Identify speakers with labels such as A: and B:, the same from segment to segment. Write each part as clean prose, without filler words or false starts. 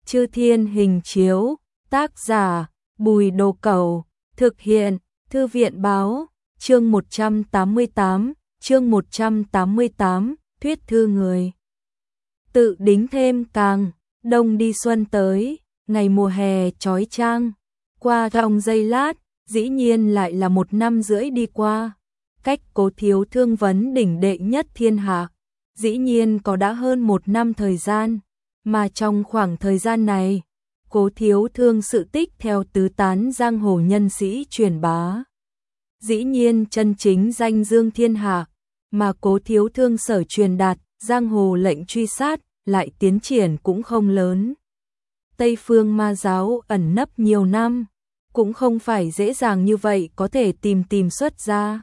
A: Chư Thiên Hình Chiếu, tác giả, Bùi Đồ Cẩu, thực hiện, Thư viện Báo, chương 188, thuyết thư người. Tự đính thêm càng, đông đi xuân tới, ngày mùa hè chói chang, qua trong giây lát, dĩ nhiên lại là 1 năm rưỡi đi qua. Cách Cố Thiếu Thương vấn đỉnh đệ nhất thiên hạ, dĩ nhiên có đã hơn 1 năm thời gian, mà trong khoảng thời gian này, Cố Thiếu Thương sự tích theo tứ tán giang hồ nhân sĩ truyền bá. Dĩ nhiên chân chính danh dương thiên hạ, mà Cố Thiếu Thương sở truyền đạt, giang hồ lệnh truy sát, lại tiến triển cũng không lớn. Tây phương ma giáo ẩn nấp nhiều năm, cũng không phải dễ dàng như vậy có thể tìm xuất ra.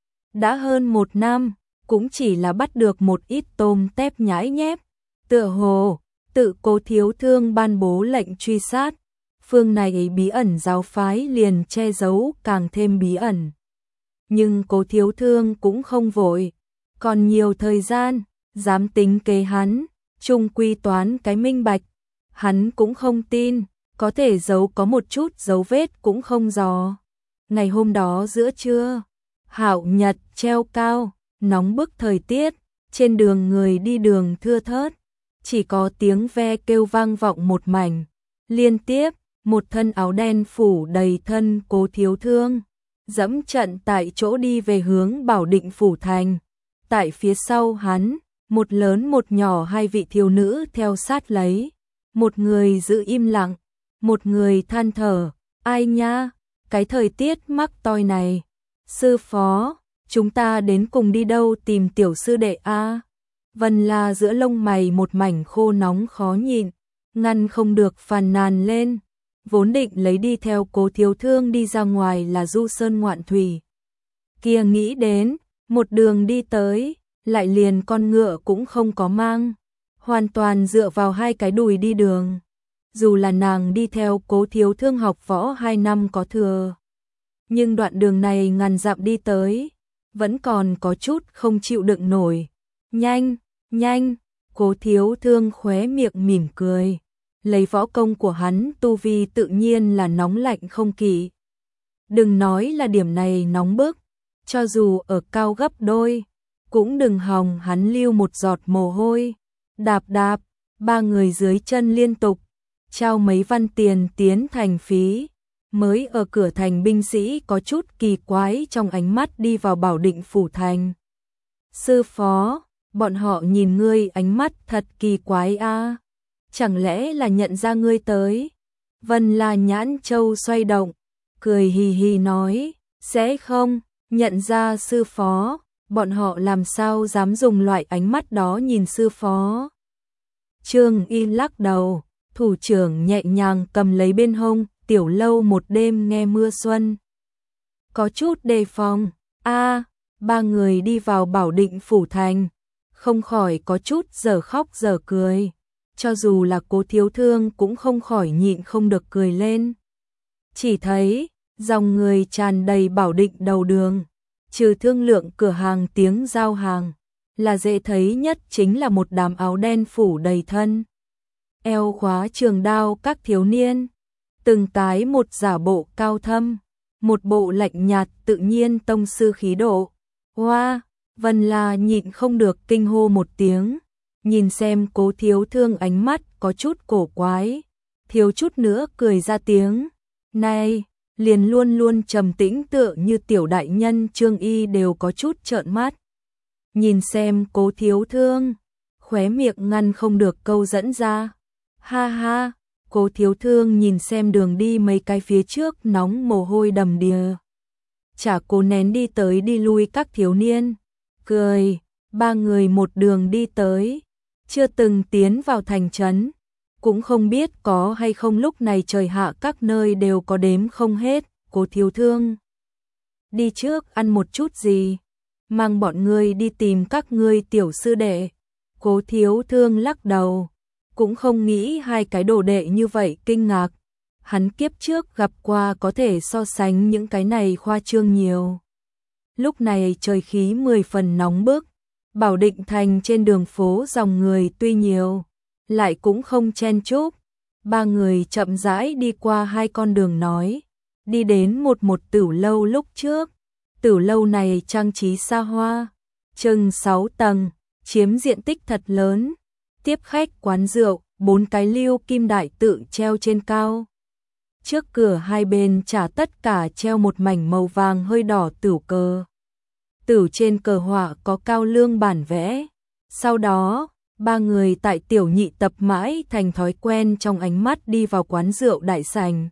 A: Đã hơn 1 năm, cũng chỉ là bắt được một ít tôm tép nhãi nhép, tựa hồ, tự Cố Thiếu Thương ban bố lệnh truy sát, phương này bí ẩn giáo phái liền che giấu càng thêm bí ẩn. Nhưng Cố Thiếu Thương cũng không vội, còn nhiều thời gian, dám tính kế hắn, chung quy toán cái minh bạch, hắn cũng không tin, có thể giấu có một chút dấu vết cũng không dò. Ngày hôm đó giữa trưa, hạo nhật treo cao, nóng bức thời tiết, trên đường người đi đường thưa thớt, chỉ có tiếng ve kêu vang vọng một mảnh. Liên tiếp, một thân áo đen phủ đầy thân Cố Thiếu Thương, dẫm trận tại chỗ đi về hướng Bảo Định phủ thành. Tại phía sau hắn, một lớn một nhỏ 2 vị thiếu nữ theo sát lấy. Một người giữ im lặng, một người than thở, ai nha, cái thời tiết mắc toi này. Sư phó, chúng ta đến cùng đi đâu tìm tiểu sư đệ a? Vân La giữa lông mày một mảnh khô nóng khó nhịn, ngăn không được phàn nàn lên, vốn định lấy đi theo Cố Thiếu Thương đi ra ngoài là du sơn ngoạn thủy. Kia nghĩ đến, một đường đi tới, lại liền con ngựa cũng không có mang, hoàn toàn dựa vào 2 cái đùi đi đường. Dù là nàng đi theo Cố Thiếu Thương học võ 2 năm có thừa, nhưng đoạn đường này ngàn dặm đi tới, vẫn còn có chút không chịu đựng nổi. Nhanh, nhanh, Cố Thiếu Thương khóe miệng mỉm cười. Lấy võ công của hắn tu vi tự nhiên là nóng lạnh không kỵ. Đừng nói là điểm này nóng bức, cho dù ở cao gấp đôi, cũng đừng hòng hắn lưu một giọt mồ hôi. Đạp đạp, 3 người dưới chân liên tục, trao mấy văn tiền tiến thành phí. Mới ở cửa thành binh sĩ có chút kỳ quái trong ánh mắt đi vào Bảo Định phủ thành. Sư phó, bọn họ nhìn ngươi ánh mắt thật kỳ quái a. Chẳng lẽ là nhận ra ngươi tới? Vân La nhãn châu xoay động, cười hì hì nói, sẽ không, nhận ra sư phó, bọn họ làm sao dám dùng loại ánh mắt đó nhìn sư phó. Trương Y lắc đầu, thủ trưởng nhẹ nhàng cầm lấy bên hông, tiểu lâu một đêm nghe mưa xuân. Có chút đề phòng, a, 3 người đi vào Bảo Định phủ thành, không khỏi có chút dở khóc dở cười. Cho dù là Cố Thiếu Thương cũng không khỏi nhịn không được cười lên. Chỉ thấy, dòng người tràn đầy Bảo Định đầu đường, trừ thương lượng cửa hàng tiếng giao hàng, là dễ thấy nhất chính là một đám áo đen phủ đầy thân. Eo khóa trường đao các thiếu niên, từng cái một giả bộ cao thâm, một bộ lạnh nhạt tự nhiên tông sư khí độ. Hoa, Vân La nhịn không được kinh hô một tiếng. Nhìn xem Cố Thiếu Thương ánh mắt có chút cổ quái, thiếu chút nữa cười ra tiếng. Này, liền luôn luôn trầm tĩnh tựa như tiểu đại nhân Trương Y đều có chút trợn mắt. Nhìn xem Cố Thiếu Thương, khóe miệng ngăn không được câu dẫn ra. Ha ha, Cố Thiếu Thương nhìn xem đường đi mấy cái phía trước nóng mồ hôi đầm đìa. Chả cố nén đi tới đi lui các thiếu niên, cười, 3 người một đường đi tới. Chưa từng tiến vào thành trấn, cũng không biết có hay không lúc này trời hạ các nơi đều có đếm không hết. Cố Thiếu Thương, đi trước ăn một chút gì, mang bọn ngươi đi tìm các ngươi tiểu sư đệ. Cố Thiếu Thương lắc đầu, cũng không nghĩ 2 cái đồ đệ như vậy kinh ngạc. Hắn kiếp trước gặp qua có thể so sánh những cái này khoa trương nhiều. Lúc này trời khí 10 phần nóng bức. Bảo Định thành trên đường phố dòng người tuy nhiều, lại cũng không chen chúc, Ba người chậm rãi đi qua hai con đường nói, đi đến một tửu lâu lúc trước. Tửu lâu này trang trí xa hoa, chừng 6 tầng, chiếm diện tích thật lớn. Tiếp khách quán rượu, 4 cái lưu kim đại tự treo trên cao. Trước cửa hai bên trả tất cả treo một mảnh màu vàng hơi đỏ tửu cờ. Tửu trên cờ họa có cao lương bản vẽ. Sau đó, ba người tại Tiểu Nhị tập mãi thành thói quen trong ánh mắt đi vào quán rượu đại sảnh.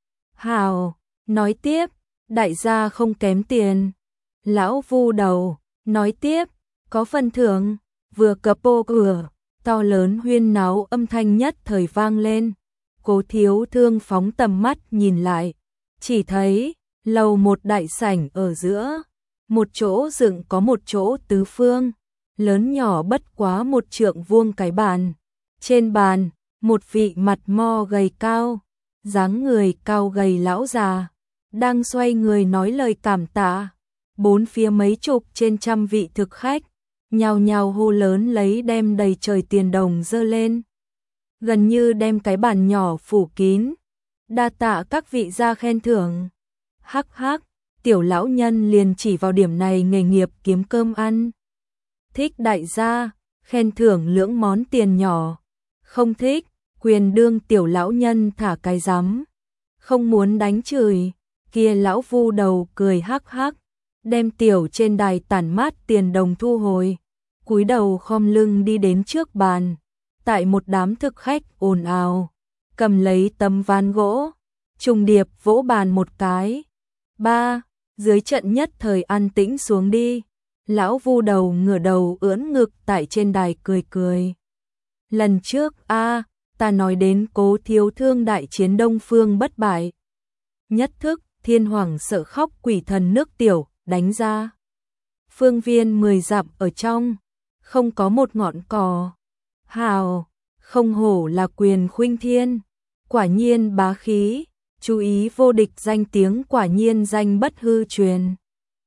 A: Hào, nói tiếp, đại gia không kém tiền. Lão Vu đầu, nói tiếp, có phần thưởng, vừa cập ô cửa, to lớn huyên náo âm thanh nhất thời vang lên. Cố Thiếu Thương phóng tầm mắt nhìn lại, chỉ thấy lầu một đại sảnh ở giữa, một chỗ dựng có một chỗ tứ phương, lớn nhỏ bất quá 1 trượng vuông cái bàn. Trên bàn, một vị mặt mo gầy cao, dáng người cao gầy lão già, đang xoay người nói lời cảm tạ. Bốn phía mấy chục trên trăm vị thực khách, nhao nhao hô lớn lấy đem đầy trời tiền đồng dơ lên. Gần như đem cái bàn nhỏ phủ kín. Đa tạ các vị gia khen thưởng. Hắc hắc, tiểu lão nhân liền chỉ vào điểm này nghề nghiệp kiếm cơm ăn. Thích đại gia, khen thưởng lưỡng món tiền nhỏ. Không thích, quyền đương tiểu lão nhân thả cái rắm. Không muốn đánh chửi, kia lão Vu đầu cười hắc hắc, đem tiểu trên đài tản mát tiền đồng thu hồi, cúi đầu khom lưng đi đến trước bàn. Tại một đám thực khách ồn ào, cầm lấy tấm ván gỗ, trùng điệp vỗ bàn một cái. Ba, dưới trận nhất thời an tĩnh xuống đi. Lão Vu đầu ngửa đầu ưỡn ngực tại trên đài cười cười. Lần trước ta nói đến Cố Thiếu Thương đại chiến Đông Phương bất bại. Nhất thức, thiên hoàng sợ khóc quỷ thần nước tiểu, đánh ra. Phương viên 10 dặm ở trong, không có một ngọn cỏ. Hào, không hổ là quyền khuynh thiên, quả nhiên bá khí, chú ý vô địch danh tiếng quả nhiên danh bất hư truyền.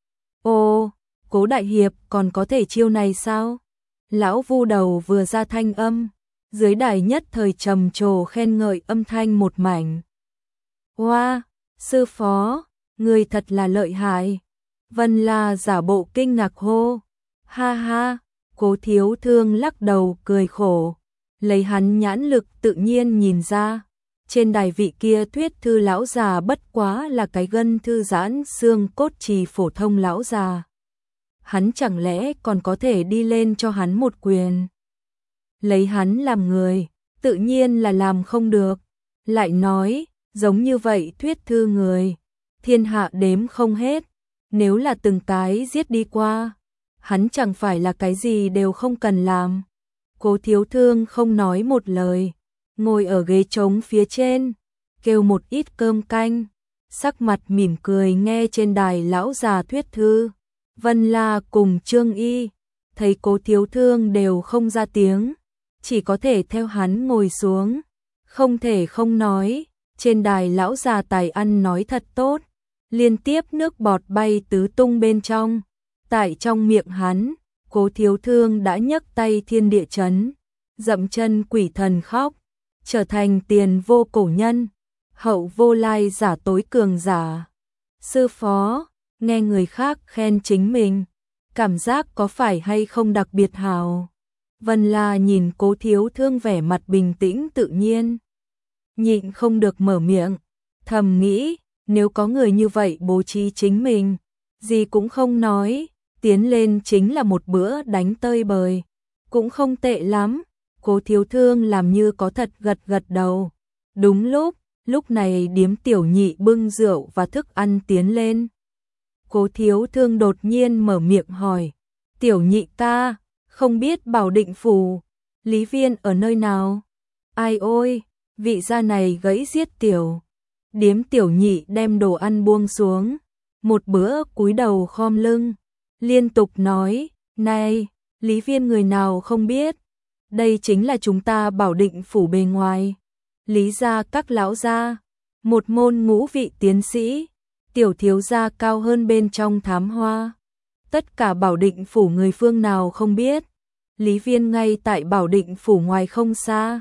A: Ô, Cố đại hiệp còn có thể chiêu này sao? Lão Vu đầu vừa ra thanh âm, dưới đài nhất thời trầm trồ khen ngợi âm thanh một mảnh. Hoa, sư phó, người thật là lợi hại. Vân La giả bộ kinh ngạc hô. Ha ha, Cố Thiếu Thương lắc đầu cười khổ. Lấy hắn nhãn lực tự nhiên nhìn ra. Trên đài vị kia thuyết thư lão già bất quá là cái gân thư giãn xương cốt trì phổ thông lão già. Hắn chẳng lẽ còn có thể đi lên cho hắn một quyền. Lấy hắn làm người, tự nhiên là làm không được. Lại nói, giống như vậy thuyết thư người, thiên hạ đếm không hết. Nếu là từng cái giết đi qua, hắn chẳng phải là cái gì đều không cần làm. Cố Thiếu Thương không nói một lời, ngồi ở ghế trống phía trên, kêu một ít cơm canh, sắc mặt mỉm cười nghe trên đài lão già thuyết thư. Vân La cùng Trương Y, thấy Cố Thiếu Thương đều không ra tiếng, chỉ có thể theo hắn ngồi xuống, không thể không nói, trên đài lão già tài ăn nói thật tốt, liên tiếp nước bọt bay tứ tung bên trong, tại trong miệng hắn, Cố Thiếu Thương đã nhấc tay thiên địa chấn, dậm chân quỷ thần khóc, trở thành tiền vô cổ nhân, hậu vô lai giả tối cường giả. Sư phó, nghe người khác khen chính mình, cảm giác có phải hay không đặc biệt hào. Vân La nhìn Cố Thiếu Thương vẻ mặt bình tĩnh tự nhiên, nhịn không được mở miệng, thầm nghĩ, nếu có người như vậy bố trí chính mình, gì cũng không nói, tiến lên chính là một bữa đánh tơi bời, cũng không tệ lắm. Cố Thiếu Thương làm như có thật gật gật đầu. Đúng lúc này điếm Tiểu Nhị bưng rượu và thức ăn tiến lên. Cố Thiếu Thương đột nhiên mở miệng hỏi, Tiểu Nhị ca, không biết Bảo Định Phủ, Lý Viên ở nơi nào? Ai ôi, vị gia này gãy giết tiểu. Điếm Tiểu Nhị đem đồ ăn buông xuống, một bữa cúi đầu khom lưng, liên tục nói, này, Lý Viên người nào không biết, đây chính là chúng ta Bảo Định Phủ bề ngoài. Lý gia các lão gia, một môn ngũ vị tiến sĩ, tiểu thiếu gia cao hơn bên trong thám hoa. Tất cả Bảo Định Phủ người phương nào không biết, Lý Viên ngay tại Bảo Định Phủ ngoài không xa.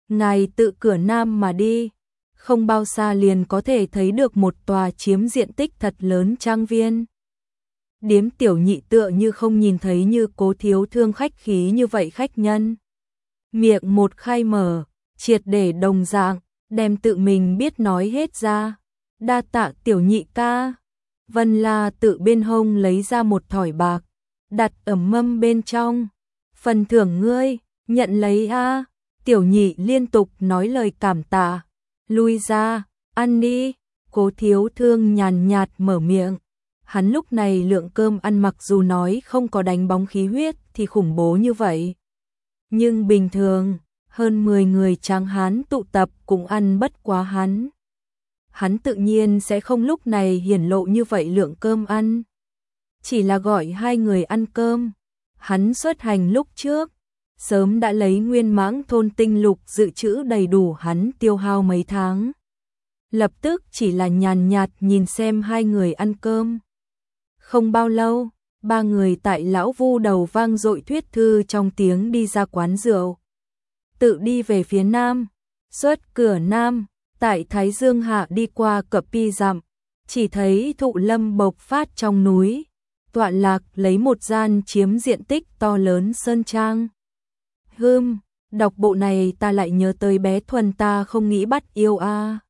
A: ngài tự cửa nam mà đi, không bao xa liền có thể thấy được một tòa chiếm diện tích thật lớn trang viên. Điếm Tiểu Nhị tựa như không nhìn thấy như Cố thiếu thương khách khí như vậy khách nhân. Miệng một khai mở, triệt để đồng dạng, đem tự mình biết nói hết ra. Đa tạ Tiểu Nhị ca. Vân La tự bên hông lấy ra một thỏi bạc, đặt ở mâm bên trong. Phần thưởng ngươi, nhận lấy a. Tiểu Nhị liên tục nói lời cảm tạ. Lui ra, ăn đi. Cố thiếu thương nhàn nhạt mở miệng. Hắn lúc này lượng cơm ăn mặc dù nói không có đánh bóng khí huyết thì khủng bố như vậy. Nhưng bình thường, hơn 10 người tráng hán tụ tập cũng ăn bất quá hắn. Hắn tự nhiên sẽ không lúc này hiển lộ như vậy lượng cơm ăn. Chỉ là gọi 2 người ăn cơm. Hắn xuất hành lúc trước, sớm đã lấy nguyên mãng thôn tinh lục dự trữ đầy đủ hắn tiêu hao mấy tháng. Lập tức chỉ là nhàn nhạt nhìn xem 2 người ăn cơm. Không bao lâu, 3 người tại lão Vu đầu vang dội thuyết thư trong tiếng đi ra quán rượu. Tự đi về phía nam, xuất cửa nam, tại Thái Dương hạ đi qua cập pi dặm, chỉ thấy thụ lâm bộc phát trong núi, tọa lạc lấy một gian chiếm diện tích to lớn sơn trang. Đọc bộ này ta lại nhớ tới bé Thuần ta không nghĩ bắt yêu a.